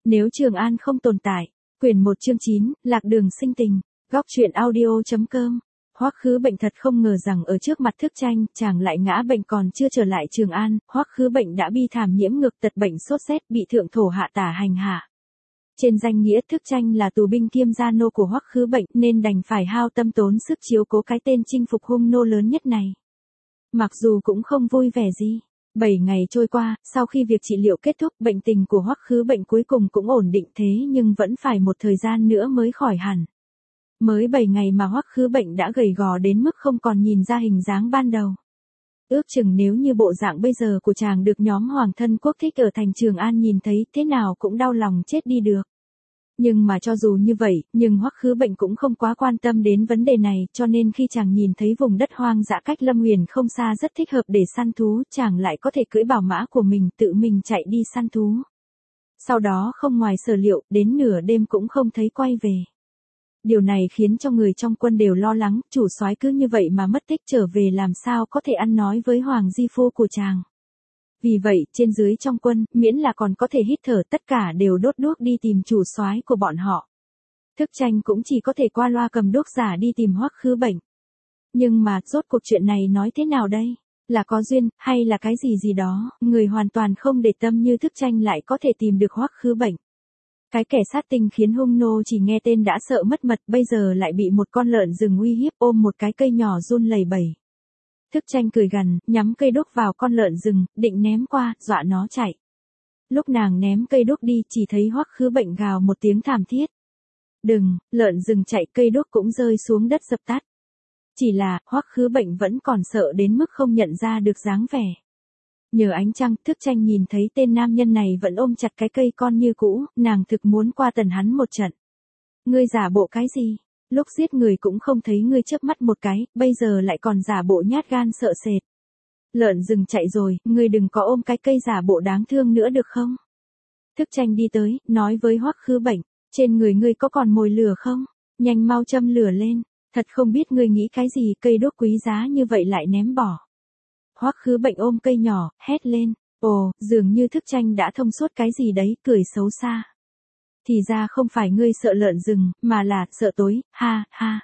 Nếu Trường An không tồn tại. Quyển 1 chương 9, Lạc đường sinh tình. Góc truyện audio.com. Hoắc Khứ Bệnh thật không ngờ rằng ở trước mặt Thức Tranh, chàng lại ngã bệnh còn chưa trở lại Trường An, Hoắc Khứ Bệnh đã bi thảm nhiễm ngược tật bệnh sốt rét bị thượng thổ hạ tả hành hạ. Trên danh nghĩa Thức Tranh là tù binh kiêm gia nô của Hoắc Khứ Bệnh nên đành phải hao tâm tốn sức chiếu cố cái tên chinh phục hung nô lớn nhất này. Mặc dù cũng không vui vẻ gì. 7 ngày trôi qua, sau khi việc trị liệu kết thúc, bệnh tình của Hoắc Khứ Bệnh cuối cùng cũng ổn định thế nhưng vẫn phải một thời gian nữa mới khỏi hẳn. Mới 7 ngày mà Hoắc Khứ Bệnh đã gầy gò đến mức không còn nhìn ra hình dáng ban đầu. Ước chừng nếu như bộ dạng bây giờ của chàng được nhóm hoàng thân quốc thích ở thành Trường An nhìn thấy thế nào cũng đau lòng chết đi được. Nhưng mà cho dù như vậy, nhưng Hoắc Khứ Bệnh cũng không quá quan tâm đến vấn đề này, cho nên khi chàng nhìn thấy vùng đất hoang dã cách Lâm Huyền không xa rất thích hợp để săn thú, chàng lại có thể cưỡi bảo mã của mình tự mình chạy đi săn thú. Sau đó không ngoài sở liệu, đến nửa đêm cũng không thấy quay về. Điều này khiến cho người trong quân đều lo lắng, chủ soái cứ như vậy mà mất tích trở về làm sao có thể ăn nói với Hoàng Di Phu của chàng. Vì vậy, trên dưới trong quân, miễn là còn có thể hít thở tất cả đều đốt đuốc đi tìm chủ soái của bọn họ. Thức Tranh cũng chỉ có thể qua loa cầm đuốc giả đi tìm Hoắc Khứ Bệnh. Nhưng mà, rốt cuộc chuyện này nói thế nào đây? Là có duyên, hay là cái gì gì đó, người hoàn toàn không để tâm như Thức Tranh lại có thể tìm được Hoắc Khứ Bệnh. Cái kẻ sát tinh khiến hung nô chỉ nghe tên đã sợ mất mật, bây giờ lại bị một con lợn rừng uy hiếp ôm một cái cây nhỏ run lẩy bẩy. Thức Tranh cười gằn, nhắm cây đuốc vào con lợn rừng, định ném qua, dọa nó chạy. Lúc nàng ném cây đuốc đi, chỉ thấy Hoắc Khứ Bệnh gào một tiếng thảm thiết. Đừng, lợn rừng chạy, cây đuốc cũng rơi xuống đất dập tắt. Chỉ là, Hoắc Khứ Bệnh vẫn còn sợ đến mức không nhận ra được dáng vẻ. Nhờ ánh trăng, Thức Tranh nhìn thấy tên nam nhân này vẫn ôm chặt cái cây con như cũ, nàng thực muốn qua tần hắn một trận. Ngươi giả bộ cái gì? Lúc giết người cũng không thấy ngươi chớp mắt một cái, bây giờ lại còn giả bộ nhát gan sợ sệt. Lợn rừng chạy rồi, ngươi đừng có ôm cái cây giả bộ đáng thương nữa được không? Thức Tranh đi tới, nói với Hoắc Khứ Bệnh, trên người ngươi có còn mồi lửa không? Nhanh mau châm lửa lên, thật không biết ngươi nghĩ cái gì, cây đuốc quý giá như vậy lại ném bỏ. Hoắc Khứ Bệnh ôm cây nhỏ, hét lên, ồ, dường như Thức Tranh đã thông suốt cái gì đấy, cười xấu xa. Thì ra không phải ngươi sợ lợn rừng, mà là sợ tối, ha, ha.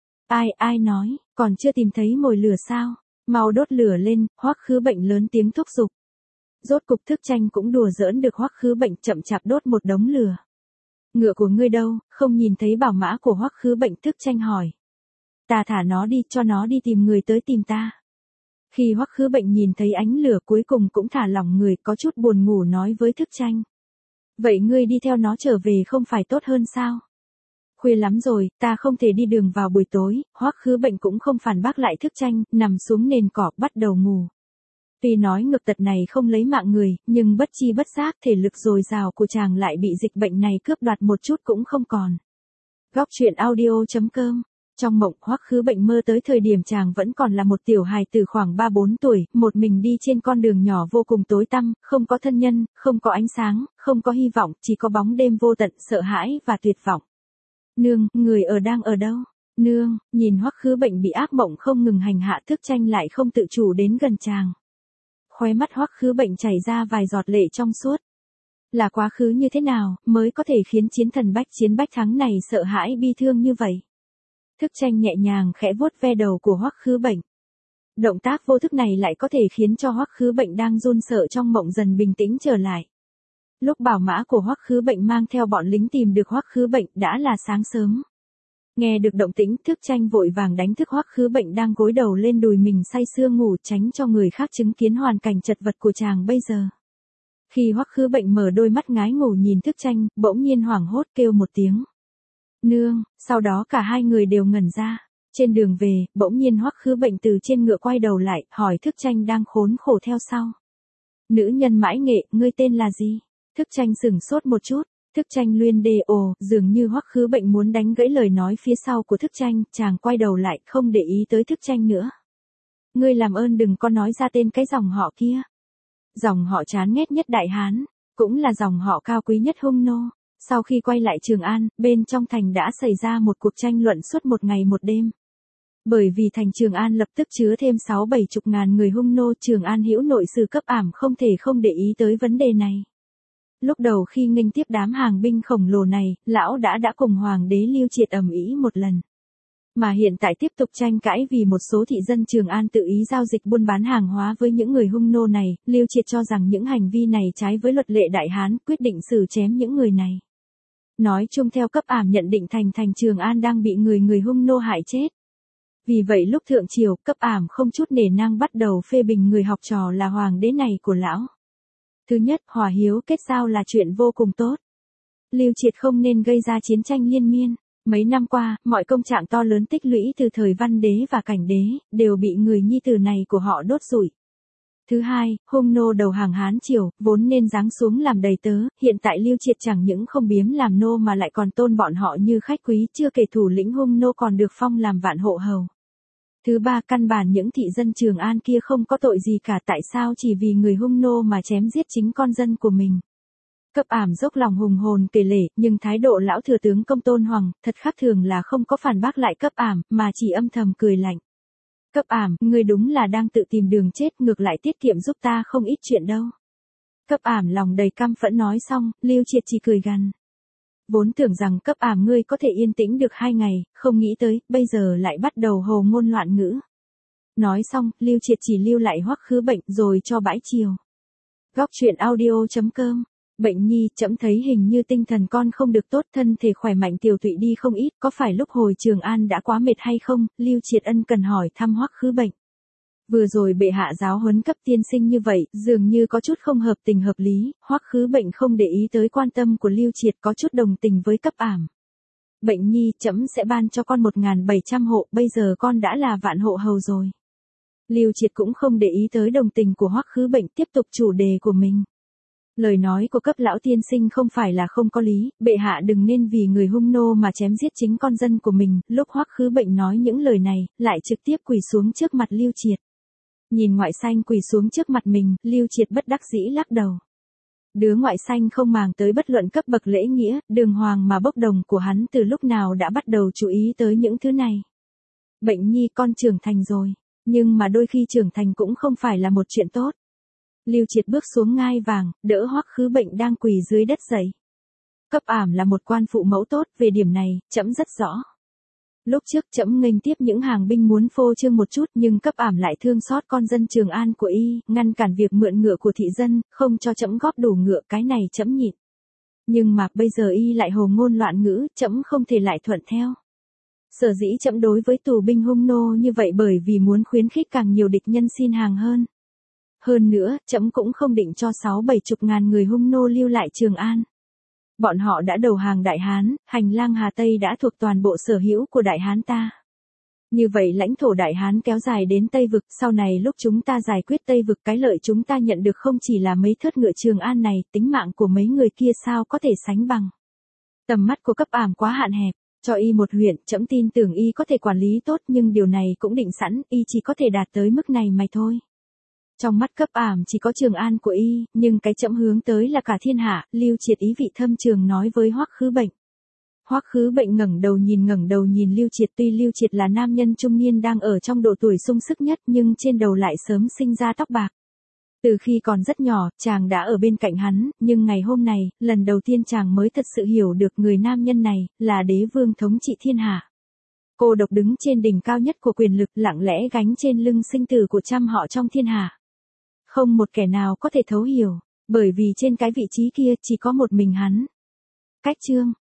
Ai nói, còn chưa tìm thấy mồi lửa sao? Mau đốt lửa lên, Hoắc Khứ Bệnh lớn tiếng thúc giục. Rốt cục Thức Tranh cũng đùa giỡn được Hoắc Khứ Bệnh chậm chạp đốt một đống lửa. Ngựa của ngươi đâu, không nhìn thấy bảo mã của Hoắc Khứ Bệnh, Thức Tranh hỏi. Ta thả nó đi, cho nó đi tìm người tới tìm ta. Khi Hoắc Khứ Bệnh nhìn thấy ánh lửa cuối cùng cũng thả lỏng người, có chút buồn ngủ nói với Thức Tranh. Vậy ngươi đi theo nó trở về không phải tốt hơn sao? Khuya lắm rồi, ta không thể đi đường vào buổi tối, Hoắc Khứ Bệnh cũng không phản bác lại Thức Tranh, nằm xuống nền cỏ bắt đầu ngủ. Tuy nói ngược tật này không lấy mạng người, nhưng bất chi bất giác thể lực dồi dào của chàng lại bị dịch bệnh này cướp đoạt một chút cũng không còn. Góc truyện audio.com. Trong mộng, Hoắc Khứ Bệnh mơ tới thời điểm chàng vẫn còn là một tiểu hài tử khoảng 3-4 tuổi, một mình đi trên con đường nhỏ vô cùng tối tăm, không có thân nhân, không có ánh sáng, không có hy vọng, chỉ có bóng đêm vô tận, sợ hãi và tuyệt vọng. Nương, người đang ở đâu? Nương, nhìn Hoắc Khứ Bệnh bị ác mộng không ngừng hành hạ, Thức Tranh lại không tự chủ đến gần chàng. Khóe mắt Hoắc Khứ Bệnh chảy ra vài giọt lệ trong suốt. Là quá khứ như thế nào, mới có thể khiến chiến thần bách thắng này sợ hãi bi thương như vậy? Thức Tranh nhẹ nhàng khẽ vuốt ve đầu của Hoắc Khứ Bệnh. Động tác vô thức này lại có thể khiến cho Hoắc Khứ Bệnh đang run sợ trong mộng dần bình tĩnh trở lại. Lúc bảo mã của Hoắc Khứ Bệnh mang theo bọn lính tìm được Hoắc Khứ Bệnh đã là sáng sớm. Nghe được động tĩnh, Thức Tranh vội vàng đánh thức Hoắc Khứ Bệnh đang gối đầu lên đùi mình say sưa ngủ, tránh cho người khác chứng kiến hoàn cảnh chật vật của chàng bây giờ. Khi Hoắc Khứ Bệnh mở đôi mắt ngái ngủ nhìn Thức Tranh, bỗng nhiên hoảng hốt kêu một tiếng. Nương, sau đó cả hai người đều ngẩn ra. Trên đường về, bỗng nhiên Hoắc Khứ Bệnh từ trên ngựa quay đầu lại, hỏi Thức Tranh đang khốn khổ theo sau. Nữ nhân mãi nghệ, ngươi tên là gì? Thức Tranh sửng sốt một chút. Thức Tranh luyên đê ồ, dường như Hoắc Khứ Bệnh muốn đánh gãy lời nói phía sau của Thức Tranh, chàng quay đầu lại, không để ý tới Thức Tranh nữa. Ngươi làm ơn đừng có nói ra tên cái dòng họ kia. Dòng họ chán ghét nhất Đại Hán, cũng là dòng họ cao quý nhất hung nô. Sau khi quay lại Trường An, bên trong thành đã xảy ra một cuộc tranh luận suốt một ngày một đêm. Bởi vì thành Trường An lập tức chứa thêm 6-7 chục ngàn người hung nô, Trường An hữu nội sử cấp ảm không thể không để ý tới vấn đề này. Lúc đầu khi nghênh tiếp đám hàng binh khổng lồ này, lão đã cùng hoàng đế Lưu Triệt ầm ĩ một lần. Mà hiện tại tiếp tục tranh cãi vì một số thị dân Trường An tự ý giao dịch buôn bán hàng hóa với những người hung nô này, Lưu Triệt cho rằng những hành vi này trái với luật lệ Đại Hán, quyết định xử chém những người này. Nói chung theo cấp ảm nhận định thành Trường An đang bị người hung nô hại chết. Vì vậy lúc thượng triều, cấp ảm không chút nể nang bắt đầu phê bình người học trò là hoàng đế này của lão. Thứ nhất, hòa hiếu kết giao là chuyện vô cùng tốt. Lưu Triệt không nên gây ra chiến tranh liên miên. Mấy năm qua, mọi công trạng to lớn tích lũy từ thời Văn đế và Cảnh đế, đều bị người nhi tử này của họ đốt rủi. Thứ hai, hung nô đầu hàng Hán triều, vốn nên giáng xuống làm đầy tớ, hiện tại Lưu Triệt chẳng những không biếm làm nô mà lại còn tôn bọn họ như khách quý, chưa kể thủ lĩnh hung nô còn được phong làm vạn hộ hầu. Thứ ba, căn bản những thị dân Trường An kia không có tội gì cả, tại sao chỉ vì người hung nô mà chém giết chính con dân của mình. Cấp ảm dốc lòng hùng hồn kể lể, nhưng thái độ lão thừa tướng Công Tôn Hoàng, thật khác thường là không có phản bác lại cấp ảm, mà chỉ âm thầm cười lạnh. Cấp ảm, ngươi đúng là đang tự tìm đường chết, ngược lại tiết kiệm giúp ta không ít chuyện đâu. Cấp ảm lòng đầy căm phẫn nói xong, Lưu Triệt chỉ cười gằn. Vốn tưởng rằng cấp ảm ngươi có thể yên tĩnh được 2 ngày, không nghĩ tới, bây giờ lại bắt đầu hồ ngôn loạn ngữ. Nói xong, Lưu Triệt chỉ lưu lại Hoắc Khứ Bệnh rồi cho bãi chiều. Góc truyện audio.com. Bệnh nhi, trẫm thấy hình như tinh thần con không được tốt, thân thể khỏe mạnh tiều tụy đi không ít, có phải lúc hồi Trường An đã quá mệt hay không? Lưu Triệt ân cần hỏi thăm Hoắc Khứ Bệnh. Vừa rồi bệ hạ giáo huấn cấp tiên sinh như vậy, dường như có chút không hợp tình hợp lý, Hoắc Khứ Bệnh không để ý tới quan tâm của Lưu Triệt, có chút đồng tình với cấp ảm. Bệnh nhi, trẫm sẽ ban cho con 1.700 hộ, bây giờ con đã là vạn hộ hầu rồi. Lưu Triệt cũng không để ý tới đồng tình của Hoắc Khứ Bệnh, tiếp tục chủ đề của mình. Lời nói của cấp lão tiên sinh không phải là không có lý, bệ hạ đừng nên vì người hung nô mà chém giết chính con dân của mình. Lúc Hoắc Khứ Bệnh nói những lời này, lại trực tiếp quỳ xuống trước mặt Lưu Triệt. Nhìn ngoại xanh quỳ xuống trước mặt mình, Lưu Triệt bất đắc dĩ lắc đầu. Đứa ngoại xanh không màng tới bất luận cấp bậc lễ nghĩa, đường hoàng mà bốc đồng của hắn từ lúc nào đã bắt đầu chú ý tới những thứ này. Bệnh nhi, con trưởng thành rồi, nhưng mà đôi khi trưởng thành cũng không phải là một chuyện tốt. Lưu Triệt bước xuống ngai vàng, đỡ Hoắc Khứ Bệnh đang quỳ dưới đất dậy. Cấp ảm là một quan phụ mẫu tốt, về điểm này, trẫm rất rõ. Lúc trước trẫm nghênh tiếp những hàng binh muốn phô trương một chút, nhưng cấp ảm lại thương xót con dân Trường An của y, ngăn cản việc mượn ngựa của thị dân, không cho trẫm góp đủ ngựa, cái này trẫm nhịn. Nhưng mà bây giờ y lại hồ ngôn loạn ngữ, trẫm không thể lại thuận theo. Sở dĩ trẫm đối với tù binh hung nô như vậy bởi vì muốn khuyến khích càng nhiều địch nhân xin hàng hơn. Hơn nữa, trẫm cũng không định cho 60-70 ngàn người hung nô lưu lại Trường An. Bọn họ đã đầu hàng Đại Hán, hành lang Hà Tây đã thuộc toàn bộ sở hữu của Đại Hán ta. Như vậy lãnh thổ Đại Hán kéo dài đến Tây Vực, sau này lúc chúng ta giải quyết Tây Vực, cái lợi chúng ta nhận được không chỉ là mấy thớt ngựa Trường An này, tính mạng của mấy người kia sao có thể sánh bằng. Tầm mắt của cấp ảm quá hạn hẹp, cho y một huyện, trẫm tin tưởng y có thể quản lý tốt, nhưng điều này cũng định sẵn, y chỉ có thể đạt tới mức này mà thôi. Trong mắt cấp ảm chỉ có Trường An của y, nhưng cái trẫm hướng tới là cả thiên hạ. Lưu Triệt ý vị thâm trường nói với Hoắc Khứ Bệnh. Hoắc Khứ Bệnh ngẩng đầu nhìn Lưu Triệt, tuy Lưu Triệt là nam nhân trung niên đang ở trong độ tuổi sung sức nhất, nhưng trên đầu lại sớm sinh ra tóc bạc. Từ khi còn rất nhỏ, chàng đã ở bên cạnh hắn, nhưng ngày hôm này, lần đầu tiên chàng mới thật sự hiểu được người nam nhân này là đế vương thống trị thiên hạ. Cô độc đứng trên đỉnh cao nhất của quyền lực, lặng lẽ gánh trên lưng sinh tử của trăm họ trong thiên hạ. Không một kẻ nào có thể thấu hiểu, bởi vì trên cái vị trí kia chỉ có một mình hắn. Cách chương